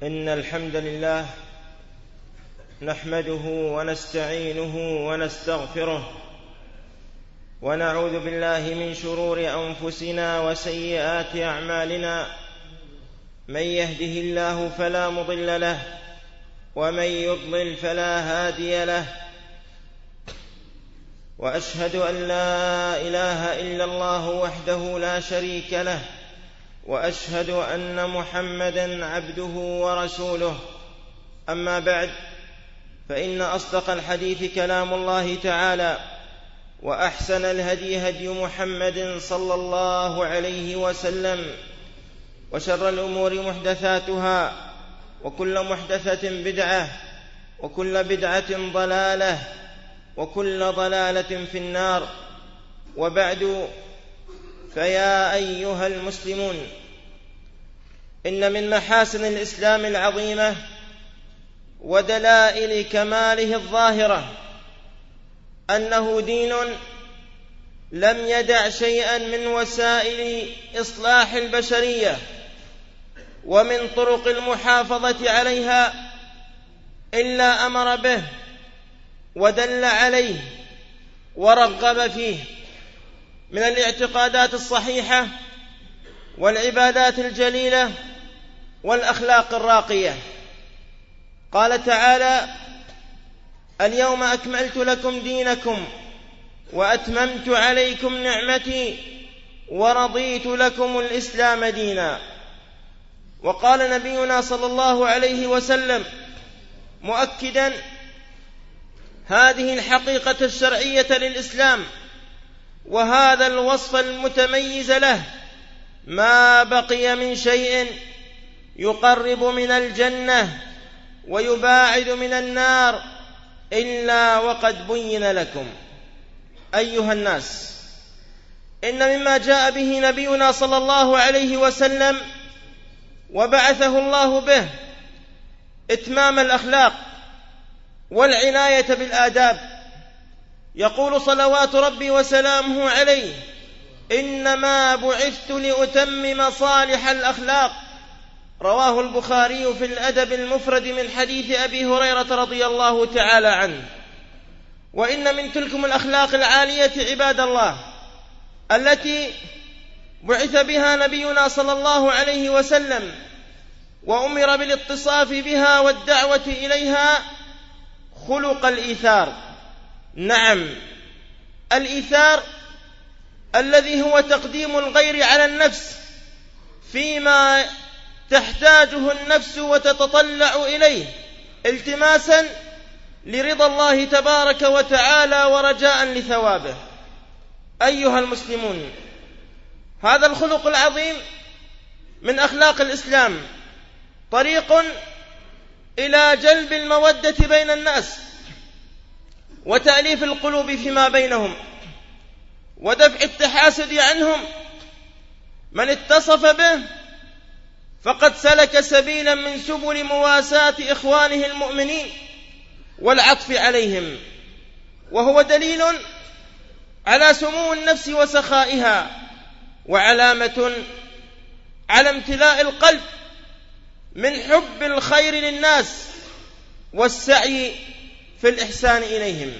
إن الحمد لله نحمده ونستعينه ونستغفره ونعوذ بالله من شرور أنفسنا وسيئات أعمالنا. من يهده الله فلا مضل له ومن يضلل فلا هادي له، وأشهد أن لا إله إلا الله وحده لا شريك له، وأشهد أن محمدًا عبده ورسوله. أما بعد، فإن أصدق الحديث كلام الله تعالى، وأحسن الهدي هدي محمد صلى الله عليه وسلم، وشر الأمور محدثاتها، وكل محدثة بدعة، وكل بدعة ضلالة، وكل ضلالة في النار. وبعد، فيا أيها المسلمون، إن من محاسن الإسلام العظيمة ودلائل كماله الظاهرة أنه دين لم يدع شيئا من وسائل إصلاح البشرية ومن طرق المحافظة عليها إلا أمر به ودل عليه ورغب فيه، من الاعتقادات الصحيحة والعبادات الجليلة والأخلاق الراقية. قال تعالى: اليوم أكملت لكم دينكم وأتممت عليكم نعمتي ورضيت لكم الإسلام دينا. وقال نبينا صلى الله عليه وسلم مؤكدا هذه الحقيقة الشرعية للإسلام وهذا الوصف المتميز له: ما بقي من شيء يقرب من الجنة ويباعد من النار إلا وقد بين لكم. أيها الناس، إن مما جاء به نبينا صلى الله عليه وسلم وبعثه الله به إتمام الأخلاق والعناية بالآداب. يقول صلوات ربي وسلامه عليه: إنما بعثت لأتمم صالح الأخلاق. رواه البخاري في الأدب المفرد من حديث أبي هريرة رضي الله تعالى عنه. وإن من تلكم الأخلاق العالية عباد الله التي بعث بها نبينا صلى الله عليه وسلم وأمر بالاتصاف بها والدعوة إليها خلق الإيثار. نعم، الإيثار الذي هو تقديم الغير على النفس فيما تحتاجه النفس وتتطلع إليه التماسا لرضا الله تبارك وتعالى ورجاء لثوابه. أيها المسلمون، هذا الخلق العظيم من أخلاق الإسلام طريق إلى جلب المودة بين الناس وتأليف القلوب فيما بينهم ودفع التحاسد عنهم. من اتصف به فقد سلك سبيلا من سبل مواساة إخوانه المؤمنين والعطف عليهم، وهو دليل على سمو النفس وسخائها، وعلامة على امتلاء القلب من حب الخير للناس والسعي في الإحسان إليهم،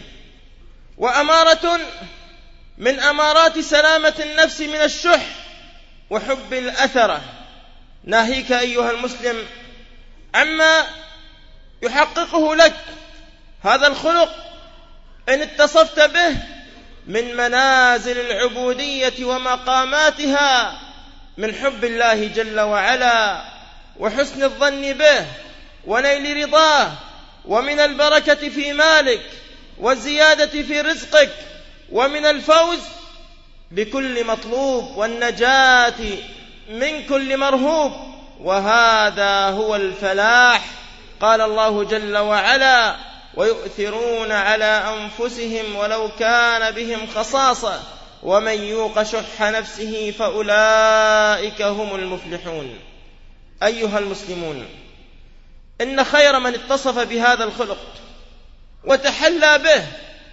وأمارة من أمارات سلامة النفس من الشح وحب الأثرة. ناهيك أيها المسلم عما يحققه لك هذا الخلق إن اتصفت به من منازل العبودية ومقاماتها من حب الله جل وعلا وحسن الظن به ونيل رضاه، ومن البركة في مالك والزيادة في رزقك، ومن الفوز بكل مطلوب والنجاة من كل مرهوب، وهذا هو الفلاح. قال الله جل وعلا: ويؤثرون على أنفسهم ولو كان بهم خصاصة ومن يوق شح نفسه فأولئك هم المفلحون. أيها المسلمون، إن خير من اتصف بهذا الخلق وتحلى به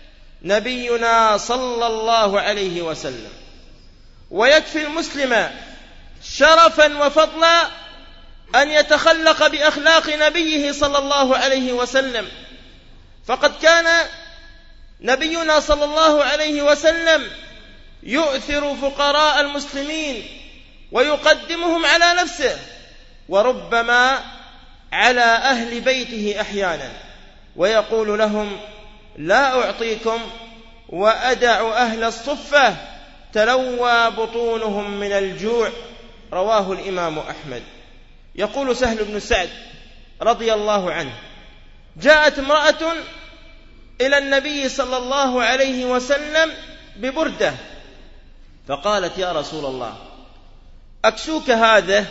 نبينا صلى الله عليه وسلم. ويكفي المسلم شرفا وفضلا أن يتخلق بأخلاق نبيه صلى الله عليه وسلم، فقد كان نبينا صلى الله عليه وسلم يؤثر فقراء المسلمين ويقدمهم على نفسه، وربما على أهل بيته أحيانا، ويقول لهم: لا أعطيكم وأدع أهل الصفة تلوى بطونهم من الجوع. رواه الإمام أحمد. يقول سهل بن سعد رضي الله عنه: جاءت امرأة إلى النبي صلى الله عليه وسلم ببردة، فقالت: يا رسول الله، أكسوك هذا؟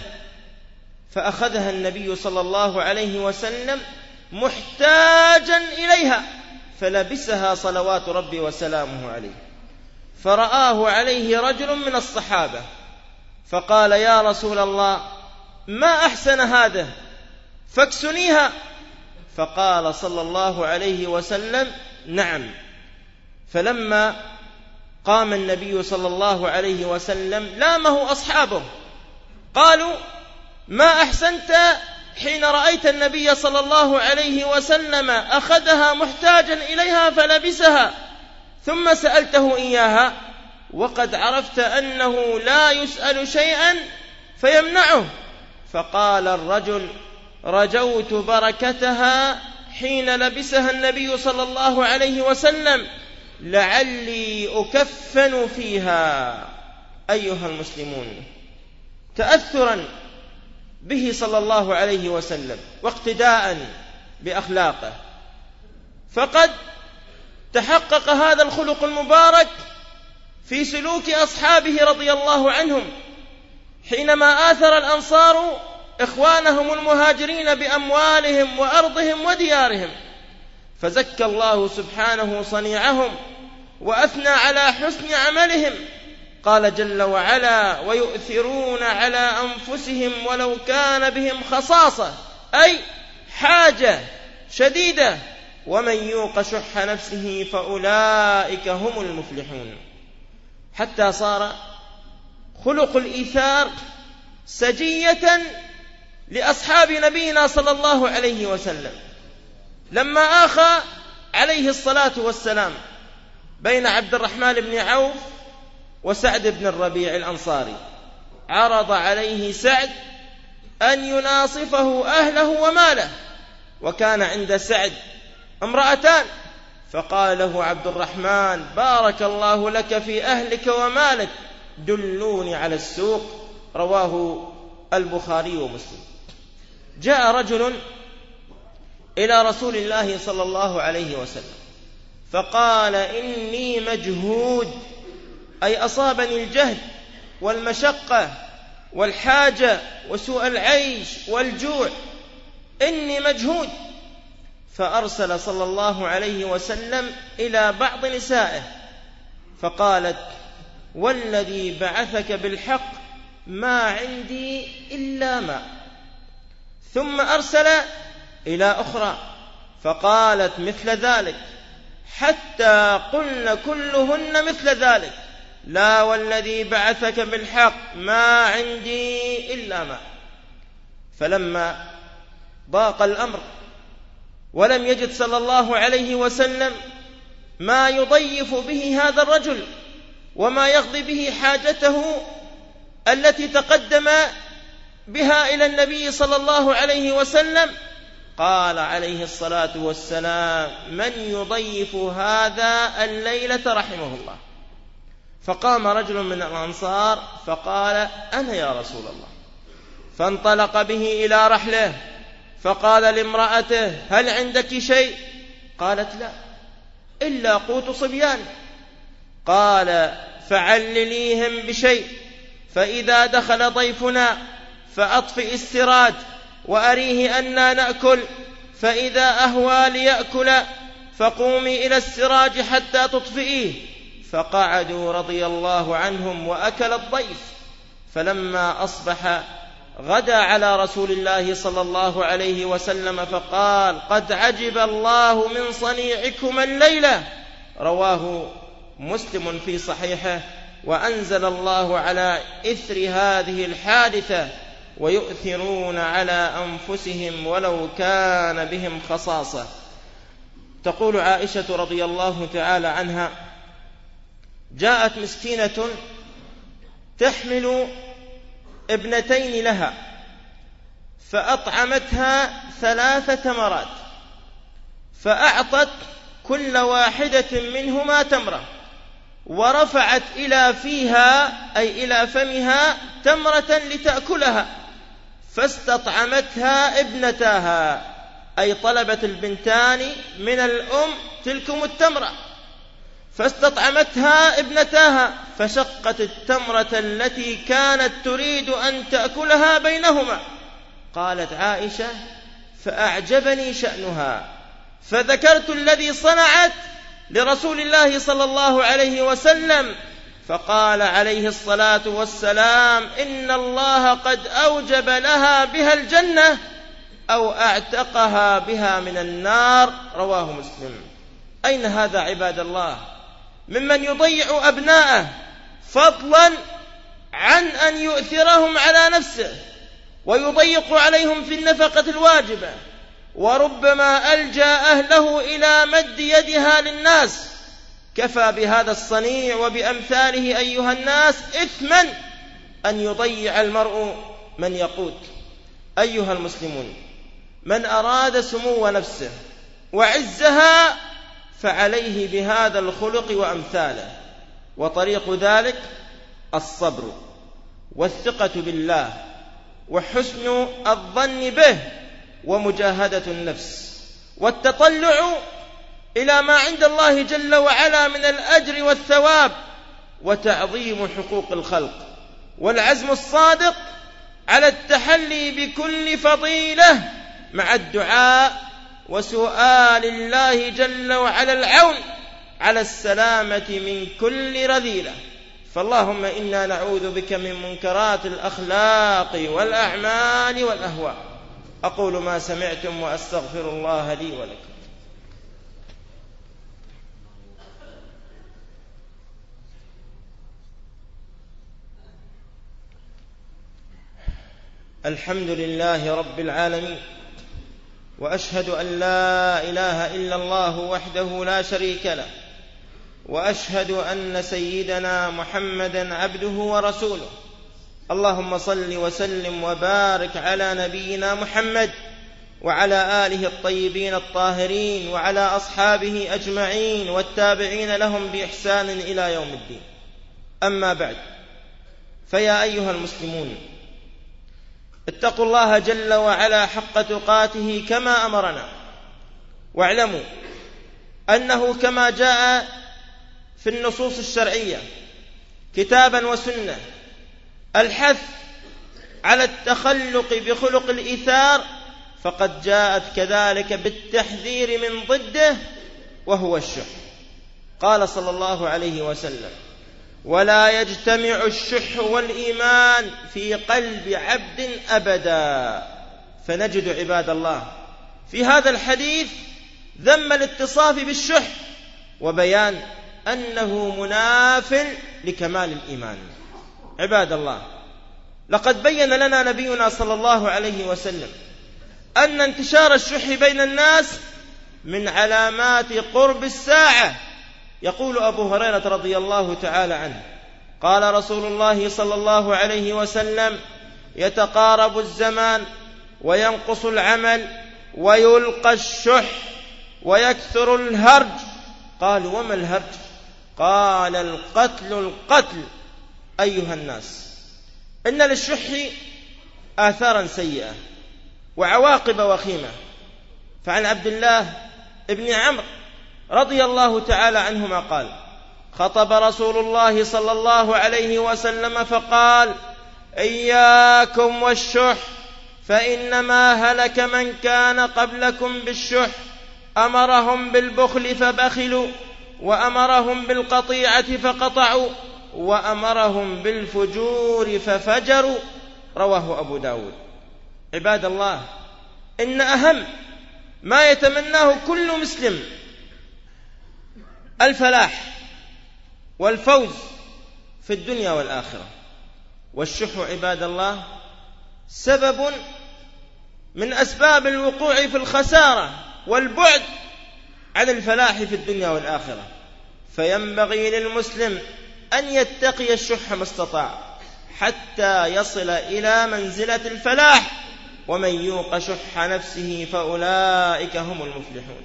فأخذها النبي صلى الله عليه وسلم محتاجا إليها، فلبسها صلوات ربي وسلامه عليه. فرآه عليه رجل من الصحابة فقال: يا رسول الله، ما أحسن هذا، فاكسنيها. فقال صلى الله عليه وسلم: نعم. فلما قام النبي صلى الله عليه وسلم لامه أصحابه، قالوا: ما أحسنت حين رأيت النبي صلى الله عليه وسلم أخذها محتاجا إليها فلبسها، ثم سألته إياها، وقد عرفت أنه لا يسأل شيئا فيمنعه. فقال الرجل: رجوت بركتها حين لبسها النبي صلى الله عليه وسلم، لعلي أكفن فيها. أيها المسلمون، تأثرا به صلى الله عليه وسلم واقتداء بأخلاقه، فقد تحقق هذا الخلق المبارك في سلوك أصحابه رضي الله عنهم، حينما آثر الأنصار إخوانهم المهاجرين بأموالهم وأرضهم وديارهم، فزكى الله سبحانه صنيعهم وأثنى على حسن عملهم. قال جل وعلا: ويؤثرون على أنفسهم ولو كان بهم خصاصة، أي حاجة شديدة، ومن يوق شح نفسه فأولئك هم المفلحون. حتى صار خلق الإيثار سجية لأصحاب نبينا صلى الله عليه وسلم. لما آخى عليه الصلاة والسلام بين عبد الرحمن بن عوف وسعد بن الربيع الأنصاري، عرض عليه سعد أن يناصفه أهله وماله، وكان عند سعد امرأتان، فقال له عبد الرحمن: بارك الله لك في أهلك ومالك، دلوني على السوق. رواه البخاري ومسلم. جاء رجل إلى رسول الله صلى الله عليه وسلم فقال: إني مجهود، أي أصابني الجهد والمشقة والحاجة وسوء العيش والجوع، إني مجهود. فأرسل صلى الله عليه وسلم إلى بعض نسائه فقالت: والذي بعثك بالحق ما عندي إلا ماء. ثم أرسل إلى أخرى فقالت مثل ذلك، حتى قلن كلهن مثل ذلك: لا والذي بعثك بالحق ما عندي إلا ماء. فلما ضاق الأمر ولم يجد صلى الله عليه وسلم ما يضيف به هذا الرجل وما يقضي به حاجته التي تقدم بها إلى النبي صلى الله عليه وسلم، قال عليه الصلاة والسلام: من يضيف هذا الليلة رحمه الله. فقام رجل من الأنصار فقال: أنا يا رسول الله. فانطلق به إلى رحله فقال لامرأته: هل عندك شيء؟ قالت: لا، إلا قوت صبيان. قال: فعلليهم بشيء، فإذا دخل ضيفنا فأطفئ السراج وأريه أننا نأكل، فإذا أهوى ليأكل فقومي إلى السراج حتى تطفئيه. فقعدوا رضي الله عنهم وأكل الضيف. فلما أصبح غدا على رسول الله صلى الله عليه وسلم فقال: قد عجب الله من صنيعكم الليلة. رواه مسلم في صحيحه. وأنزل الله على إثر هذه الحادثة: ويؤثرون على أنفسهم ولو كان بهم خصاصة. تقول عائشة رضي الله تعالى عنها: جاءت مسكينة تحمل ابنتين لها فأطعمتها 3 تمرات، فأعطت كل واحدة منهما تمرة، ورفعت إلى فيها أي إلى فمها تمرة لتأكلها، فاستطعمتها ابنتاها، أي طلبت البنتان من الأم تلكم التمرة، فاستطعمتها ابنتاها، فشقت التمرة التي كانت تريد أن تأكلها بينهما. قالت عائشة: فأعجبني شأنها، فذكرت الذي صنعت لرسول الله صلى الله عليه وسلم، فقال عليه الصلاة والسلام: إن الله قد أوجب لها بها الجنة أو أعتقها بها من النار. رواه مسلم. أين هذا عباد الله ممن يضيع أبناءه فضلا عن أن يؤثرهم على نفسه ويضيق عليهم في النفقة الواجبة، وربما ألجأ أهله إلى مد يدها للناس. كفى بهذا الصنيع وبأمثاله أيها الناس إثما أن يضيع المرء من يقوت. أيها المسلمون، من أراد سمو نفسه وعزها فعليه بهذا الخلق وأمثاله، وطريق ذلك الصبر والثقة بالله وحسن الظن به ومجاهدة النفس والتطلع إلى ما عند الله جل وعلا من الأجر والثواب وتعظيم حقوق الخلق، والعزم الصادق على التحلي بكل فضيلة مع الدعاء وسؤال الله جل وعلا العون على السلامة من كل رذيلة. فاللهم إنا نعوذ بك من منكرات الأخلاق والأعمال والأهواء. أقول ما سمعتم وأستغفر الله لي ولكم. الحمد لله رب العالمين، وأشهد أن لا إله إلا الله وحده لا شريك له، وأشهد أن سيدنا محمدا عبده ورسوله. اللهم صل وسلم وبارك على نبينا محمد وعلى آله الطيبين الطاهرين وعلى أصحابه أجمعين والتابعين لهم بإحسان إلى يوم الدين. أما بعد، فيا أيها المسلمون، اتقوا الله جل وعلا حق تقاته كما أمرنا، واعلموا أنه كما جاء في النصوص الشرعية كتابا وسنة الحث على التخلق بخلق الإيثار، فقد جاءت كذلك بالتحذير من ضده وهو الشح. قال صلى الله عليه وسلم: ولا يجتمع الشح والإيمان في قلب عبد أبدا. فنجد عباد الله في هذا الحديث ذم الاتصاف بالشح وبيان أنه مناف لكمال الإيمان. عباد الله، لقد بين لنا نبينا صلى الله عليه وسلم أن انتشار الشح بين الناس من علامات قرب الساعة. يقول أبو هريرة رضي الله تعالى عنه: قال رسول الله صلى الله عليه وسلم: يتقارب الزمان وينقص العمل ويلقى الشح ويكثر الهرج. قالوا: وما الهرج؟ قال: القتل. أيها الناس، إن للشح آثارا سيئة وعواقب وخيمة. فعن عبد الله ابن عمرو رضي الله تعالى عنهما قال: خطب رسول الله صلى الله عليه وسلم فقال: إياكم والشح، فإنما هلك من كان قبلكم بالشح، أمرهم بالبخل فبخلوا، وأمرهم بالقطيعة فقطعوا، وأمرهم بالفجور ففجروا. رواه أبو داود. عباد الله، إن أهم ما يتمناه كل مسلم الفلاح والفوز في الدنيا والآخرة، والشح عباد الله سبب من أسباب الوقوع في الخسارة والبعد عن الفلاح في الدنيا والآخرة. فينبغي للمسلم أن يتقي الشح ما استطاع حتى يصل إلى منزلة الفلاح، ومن يوق شح نفسه فأولئك هم المفلحون.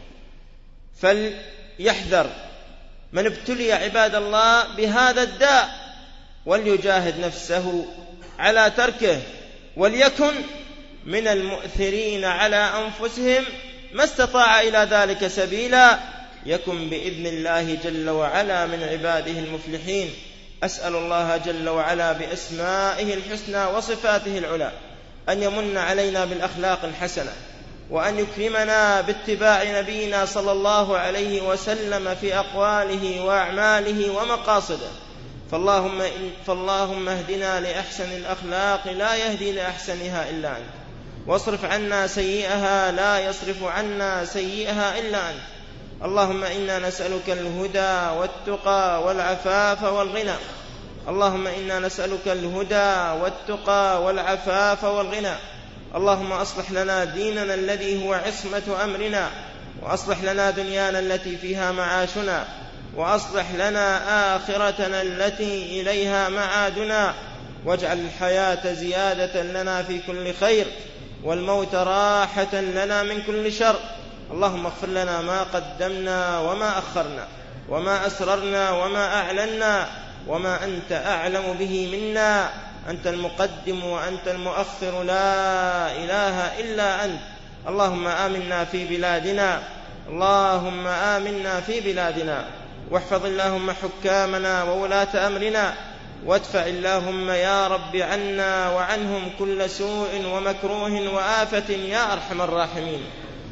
فليحذر من ابتلي عباد الله بهذا الداء وليجاهد نفسه على تركه، وليكن من المؤثرين على أنفسهم ما استطاع إلى ذلك سبيلا، يكن بإذن الله جل وعلا من عباده المفلحين. أسأل الله جل وعلا بأسمائه الحسنى وصفاته العلى أن يمن علينا بالأخلاق الحسنة، وأن يكرمنا باتباع نبينا صلى الله عليه وسلم في أقواله وأعماله ومقاصده. فاللهم اهدنا لأحسن الأخلاق لا يهدي لأحسنها إلا أنت، واصرف عنا سيئها لا يصرف عنا سيئها إلا أنت. اللهم إنا نسألك الهدى والتقى والعفاف والغنى. اللهم إنا نسألك الهدى والتقى والعفاف والغنى. اللهم أصلح لنا ديننا الذي هو عصمة أمرنا، وأصلح لنا دنيانا التي فيها معاشنا، وأصلح لنا آخرتنا التي إليها معادنا، واجعل الحياة زيادة لنا في كل خير، والموت راحة لنا من كل شر. اللهم اغفر لنا ما قدمنا وما أخرنا، وما أسررنا وما أعلنا، وما أنت أعلم به منا. أنت المقدم وأنت المؤخر، لا إله إلا أنت. اللهم آمنا في بلادنا، اللهم آمنا في بلادنا، واحفظ اللهم حكامنا وولاة أمرنا، وادفع اللهم يا رب عنا وعنهم كل سوء ومكروه وآفة يا أرحم الراحمين.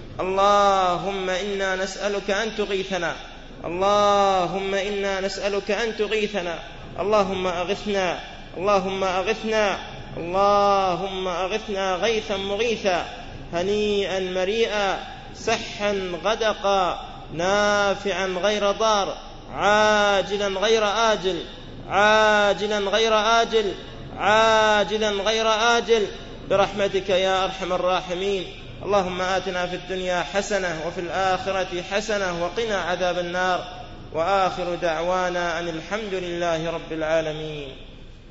اللهم إنا نسألك أن تغيثنا، اللهم إنا نسألك أن تغيثنا. اللهم أغثنا، اللهم أغثنا، اللهم أغثنا غيثا مغيثا، هنيئا مريئا، سحا غدقا، نافعا غير ضار، عاجلا غير آجل، عاجلا غير آجل، عاجلا غير آجل، برحمتك يا أرحم الراحمين. اللهم آتنا في الدنيا حسنة وفي الآخرة حسنة وقنا عذاب النار. وآخر دعوانا أن الحمد لله رب العالمين.